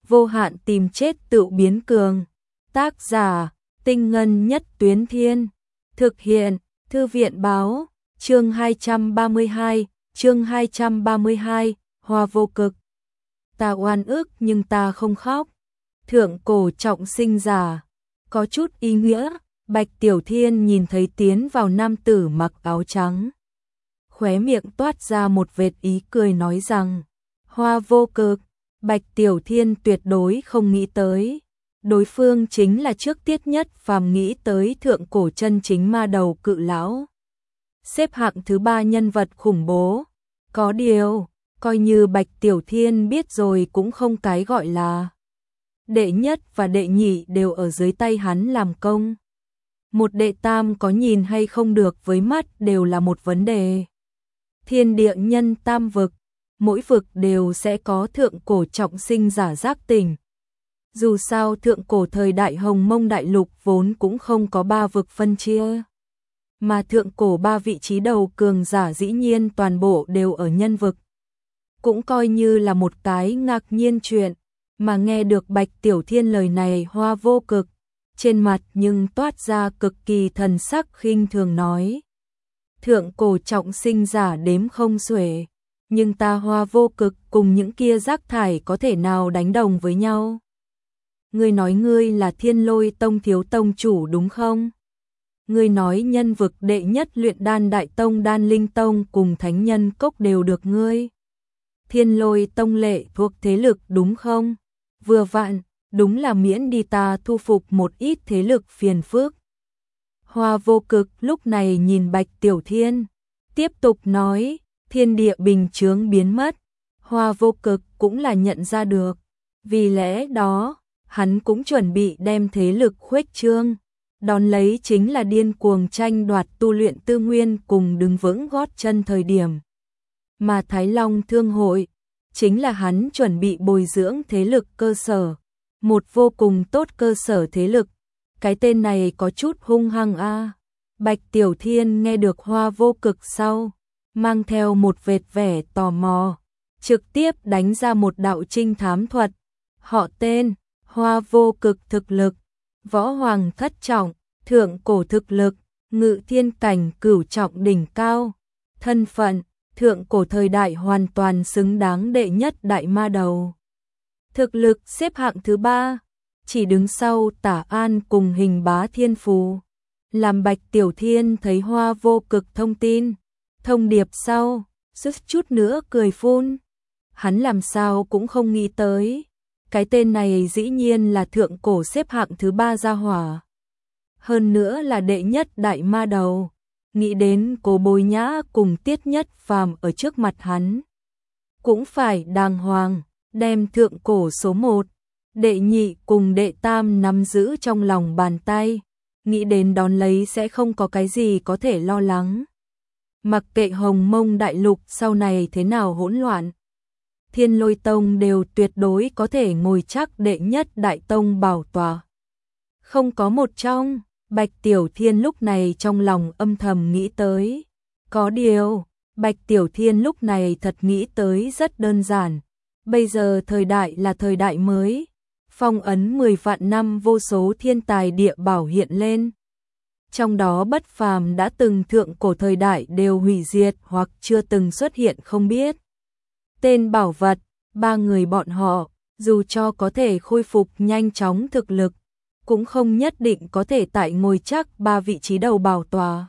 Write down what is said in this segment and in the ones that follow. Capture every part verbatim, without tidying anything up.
vô hạn tìm chết tự biến cường. Tác giả, Tinh Ngân Nhất Tuyến Thiên. Thực hiện, Thư viện Báo. Chương hai trăm ba mươi hai, chương hai trăm ba mươi hai, Hoa vô cực. Ta oan ức nhưng ta không khóc. Thượng cổ trọng sinh giả. Có chút ý nghĩa, Bạch Tiểu Thiên nhìn thấy tiến vào nam tử mặc áo trắng. Khóe miệng toát ra một vệt ý cười nói rằng, Hoa vô cực. Bạch Tiểu Thiên tuyệt đối không nghĩ tới. Đối phương chính là trước tiết nhất phàm nghĩ tới thượng cổ chân chính ma đầu cự lão. Xếp hạng thứ ba nhân vật khủng bố. Có điều, coi như Bạch Tiểu Thiên biết rồi cũng không cái gọi là. Đệ nhất và đệ nhị đều ở dưới tay hắn làm công. Một đệ tam có nhìn hay không được với mắt đều là một vấn đề. Thiên địa nhân tam vực, mỗi vực đều sẽ có thượng cổ trọng sinh giả giác tỉnh. Dù sao thượng cổ thời đại Hồng Mông Đại Lục vốn cũng không có ba vực phân chia. Mà thượng cổ ba vị trí đầu cường giả dĩ nhiên toàn bộ đều ở nhân vực. Cũng coi như là một cái ngạc nhiên chuyện, mà nghe được Bạch Tiểu Thiên lời này Hoa vô cực, trên mặt nhưng toát ra cực kỳ thần sắc khinh thường nói. Thượng cổ trọng sinh giả đếm không xuể, nhưng ta Hoa vô cực cùng những kia rác thải có thể nào đánh đồng với nhau. Ngươi nói ngươi là Thiên Lôi Tông thiếu tông chủ đúng không? Ngươi nói nhân vực đệ nhất luyện đan đại tông Đan Linh Tông cùng Thánh Nhân Cốc đều được ngươi. Thiên Lôi Tông lệ thuộc thế lực đúng không? Vừa vặn, đúng là miễn đi ta thu phục một ít thế lực phiền phức. Hoa vô cực lúc này nhìn Bạch Tiểu Thiên, tiếp tục nói, thiên địa bình chướng biến mất. Hoa vô cực cũng là nhận ra được, vì lẽ đó, hắn cũng chuẩn bị đem thế lực khuếch trương. Đón lấy chính là điên cuồng tranh đoạt tu luyện tư nguyên cùng đứng vững gót chân thời điểm. Mà Thái Long Thương Hội, chính là hắn chuẩn bị bồi dưỡng thế lực cơ sở. Một vô cùng tốt cơ sở thế lực. Cái tên này có chút hung hăng a. À. Bạch Tiểu Thiên nghe được Hoa vô cực sau, mang theo một vệt vẻ tò mò, trực tiếp đánh ra một đạo trinh thám thuật. Họ tên, Hoa vô cực thực lực. Võ hoàng thất trọng, thượng cổ thực lực, ngự thiên cảnh cửu trọng đỉnh cao, thân phận, thượng cổ thời đại hoàn toàn xứng đáng đệ nhất đại ma đầu. Thực lực xếp hạng thứ ba, chỉ đứng sau Tả An cùng Hình Bá Thiên Phù. Làm Bạch Tiểu Thiên thấy Hoa vô cực thông tin, thông điệp sau, sức chút nữa cười phun. Hắn làm sao cũng không nghĩ tới. Cái tên này dĩ nhiên là thượng cổ xếp hạng thứ ba gia hỏa. Hơn nữa là đệ nhất đại ma đầu. Nghĩ đến Cố Bối Nhã cùng Tiết Nhất Phàm ở trước mặt hắn. Cũng phải đàng hoàng, đem thượng cổ số một, đệ nhị cùng đệ tam nắm giữ trong lòng bàn tay. Nghĩ đến đón lấy sẽ không có cái gì có thể lo lắng. Mặc kệ Hồng Mông Đại Lục sau này thế nào hỗn loạn. Thiên Lôi Tông đều tuyệt đối có thể ngồi chắc đệ nhất đại tông bảo tòa. Không có một trong, Bạch Tiểu Thiên lúc này trong lòng âm thầm nghĩ tới. Có điều, Bạch Tiểu Thiên lúc này thật nghĩ tới rất đơn giản. Bây giờ thời đại là thời đại mới. Phong ấn mười vạn năm vô số thiên tài địa bảo hiện lên. Trong đó bất phàm đã từng thượng cổ thời đại đều hủy diệt hoặc chưa từng xuất hiện không biết. Tên bảo vật, ba người bọn họ, dù cho có thể khôi phục nhanh chóng thực lực, cũng không nhất định có thể tại ngồi chắc ba vị trí đầu bảo tòa.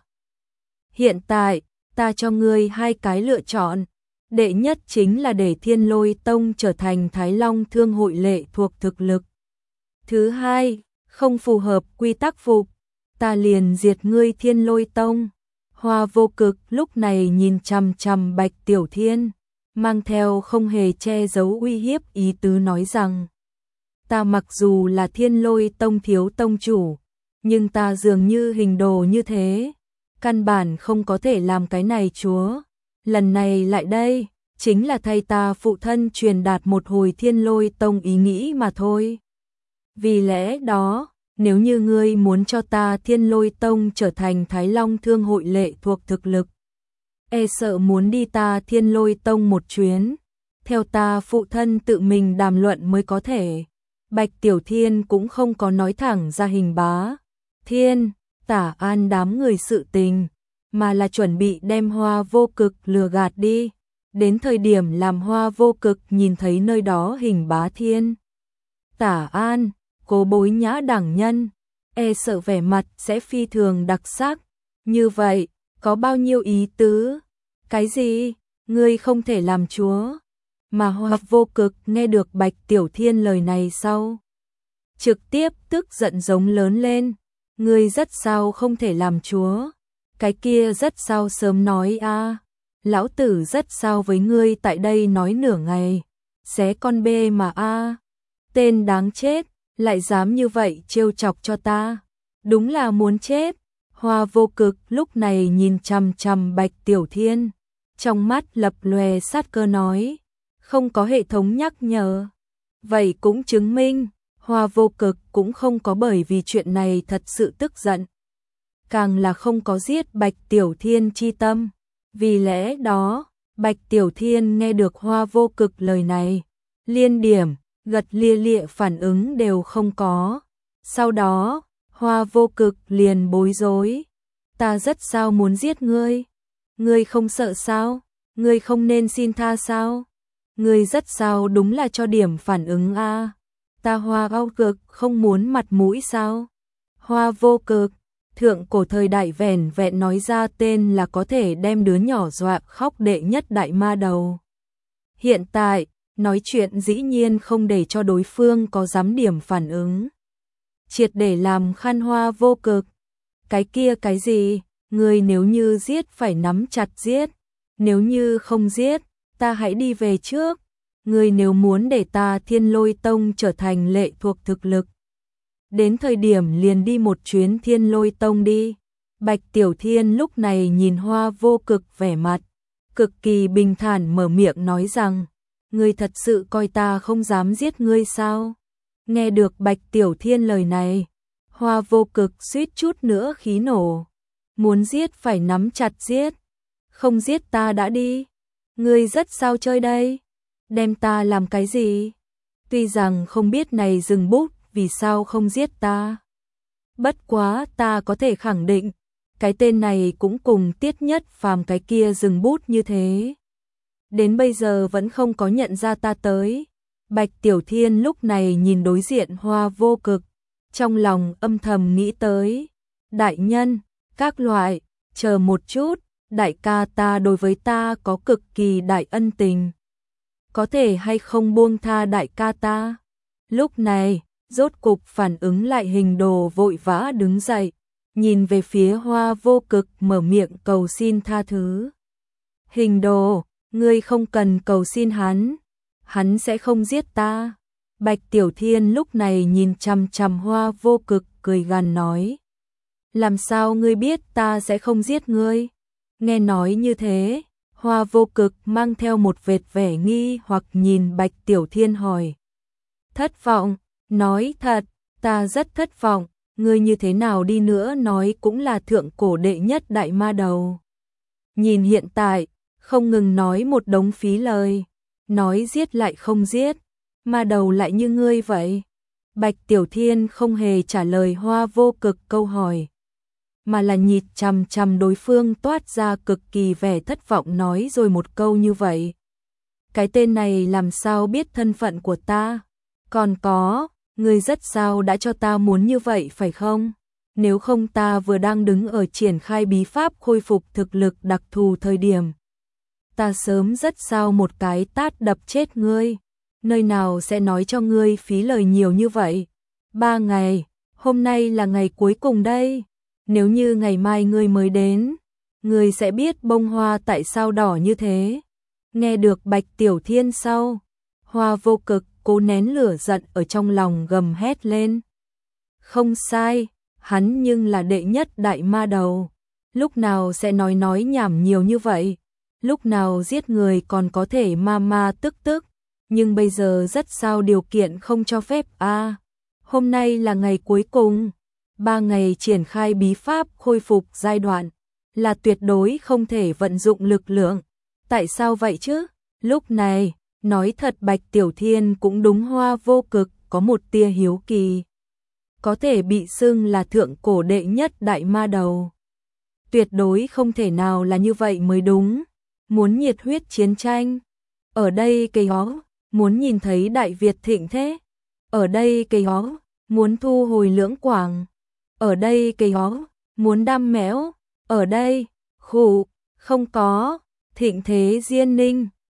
Hiện tại, ta cho ngươi hai cái lựa chọn. Đệ nhất chính là để Thiên Lôi Tông trở thành Thái Long Thương Hội lệ thuộc thực lực. Thứ hai, không phù hợp quy tắc phục, ta liền diệt ngươi Thiên Lôi Tông. Hoa vô cực lúc này nhìn chằm chằm Bạch Tiểu Thiên, mang theo không hề che giấu uy hiếp ý tứ nói rằng, ta mặc dù là Thiên Lôi Tông thiếu tông chủ, nhưng ta dường như hình đồ như thế, căn bản không có thể làm cái này chúa. Lần này lại đây, chính là thay ta phụ thân truyền đạt một hồi Thiên Lôi Tông ý nghĩ mà thôi. Vì lẽ đó, nếu như ngươi muốn cho ta Thiên Lôi Tông trở thành Thái Long Thương Hội lệ thuộc thực lực, e sợ muốn đi ta Thiên Lôi Tông một chuyến, theo ta phụ thân tự mình đàm luận mới có thể. Bạch Tiểu Thiên cũng không có nói thẳng ra Hình Bá Thiên, Tả An đám người sự tình, mà là chuẩn bị đem Hoa Vô Cực lừa gạt đi. Đến thời điểm làm Hoa Vô Cực nhìn thấy nơi đó Hình Bá Thiên, Tả An, Cố Bối Nhã đẳng nhân, e sợ vẻ mặt sẽ phi thường đặc sắc. Như vậy, có bao nhiêu ý tứ? Cái gì? Ngươi không thể làm chúa? Mà Hoa Vô Cực nghe được Bạch Tiểu Thiên lời này sau, trực tiếp tức giận giống lớn lên. Ngươi rất sao không thể làm chúa? Cái kia rất sao sớm nói a. À. Lão tử rất sao với ngươi tại đây nói nửa ngày. Xé con bê mà a. À. Tên đáng chết, lại dám như vậy trêu chọc cho ta. Đúng là muốn chết. Hoa Vô Cực lúc này nhìn chằm chằm Bạch Tiểu Thiên, trong mắt lập lòe sát cơ nói, không có hệ thống nhắc nhở. Vậy cũng chứng minh, Hoa Vô Cực cũng không có bởi vì chuyện này thật sự tức giận. Càng là không có giết Bạch Tiểu Thiên chi tâm. Vì lẽ đó, Bạch Tiểu Thiên nghe được Hoa Vô Cực lời này, liên điểm, gật lia lịa phản ứng đều không có. Sau đó, Hoa Vô Cực liền bối rối. Ta rất sao muốn giết ngươi. Ngươi không sợ sao? Ngươi không nên xin tha sao? Ngươi rất sao đúng là cho điểm phản ứng a. À. Ta Hoa Vô Cực không muốn mặt mũi sao? Hoa Vô Cực, thượng cổ thời đại vẻn vẹn nói ra tên là có thể đem đứa nhỏ dọa khóc đệ nhất đại ma đầu. Hiện tại, nói chuyện dĩ nhiên không để cho đối phương có dám điểm phản ứng. Triệt để làm khăn Hoa Vô Cực. Cái kia cái gì? Ngươi nếu như giết phải nắm chặt giết. Nếu như không giết, ta hãy đi về trước. Ngươi nếu muốn để ta Thiên Lôi Tông trở thành lệ thuộc thực lực, đến thời điểm liền đi một chuyến Thiên Lôi Tông đi. Bạch Tiểu Thiên lúc này nhìn Hoa Vô Cực vẻ mặt cực kỳ bình thản mở miệng nói rằng, ngươi thật sự coi ta không dám giết ngươi sao? Nghe được Bạch Tiểu Thiên lời này, Hoa Vô Cực suýt chút nữa khí nổ. Muốn giết phải nắm chặt giết, không giết ta đã đi. Ngươi rất sao chơi đây? Đem ta làm cái gì? Tuy rằng không biết này dừng bút vì sao không giết ta. Bất quá ta có thể khẳng định, cái tên này cũng cùng Tiết Nhất Phàm cái kia dừng bút như thế. Đến bây giờ vẫn không có nhận ra ta tới. Bạch Tiểu Thiên lúc này nhìn đối diện Hoa Vô Cực, trong lòng âm thầm nghĩ tới. Đại nhân, các loại, chờ một chút, đại ca ta đối với ta có cực kỳ đại ân tình. Có thể hay không buông tha đại ca ta? Lúc này, rốt cục phản ứng lại Hình Đồ vội vã đứng dậy, nhìn về phía Hoa Vô Cực mở miệng cầu xin tha thứ. Hình Đồ, ngươi không cần cầu xin hắn, hắn sẽ không giết ta. Bạch Tiểu Thiên lúc này nhìn chằm chằm Hoa Vô Cực cười gằn nói. Làm sao ngươi biết ta sẽ không giết ngươi? Nghe nói như thế, Hoa Vô Cực mang theo một vệt vẻ nghi hoặc nhìn Bạch Tiểu Thiên hỏi. Thất vọng, nói thật, ta rất thất vọng, ngươi như thế nào đi nữa nói cũng là thượng cổ đệ nhất đại ma đầu. Nhìn hiện tại, không ngừng nói một đống phí lời, nói giết lại không giết, ma đầu lại như ngươi vậy. Bạch Tiểu Thiên không hề trả lời Hoa Vô Cực câu hỏi, mà là nhìn chằm chằm đối phương toát ra cực kỳ vẻ thất vọng nói rồi một câu như vậy. Cái tên này làm sao biết thân phận của ta? Còn có, ngươi rất sao đã cho ta muốn như vậy phải không? Nếu không ta vừa đang đứng ở triển khai bí pháp khôi phục thực lực đặc thù thời điểm. Ta sớm rất sao một cái tát đập chết ngươi. Nơi nào sẽ nói cho ngươi phí lời nhiều như vậy? Ba ngày, hôm nay là ngày cuối cùng đây. Nếu như ngày mai ngươi mới đến, ngươi sẽ biết bông hoa tại sao đỏ như thế. Nghe được Bạch Tiểu Thiên sau, Hoa Vô Cực cố nén lửa giận ở trong lòng gầm hét lên. Không sai, hắn nhưng là đệ nhất đại ma đầu. Lúc nào sẽ nói nói nhảm nhiều như vậy? Lúc nào giết người còn có thể ma ma tức tức? Nhưng bây giờ rất sao điều kiện không cho phép a. À, hôm nay là ngày cuối cùng. Ba ngày triển khai bí pháp khôi phục giai đoạn là tuyệt đối không thể vận dụng lực lượng. Tại sao vậy chứ? Lúc này, Nói thật Bạch Tiểu Thiên cũng đúng hoa vô cực, có một tia hiếu kỳ. Có thể bị xưng là thượng cổ đệ nhất đại ma đầu. Tuyệt đối không thể nào là như vậy mới đúng. Muốn nhiệt huyết chiến tranh. Ở đây cây hó, muốn nhìn thấy Đại Việt thịnh thế. Ở đây cây hó, muốn thu hồi Lưỡng Quảng. Ở đây cây hó, muốn đam mẽo. Ở đây, khủ, không có, thịnh thế Diên Ninh.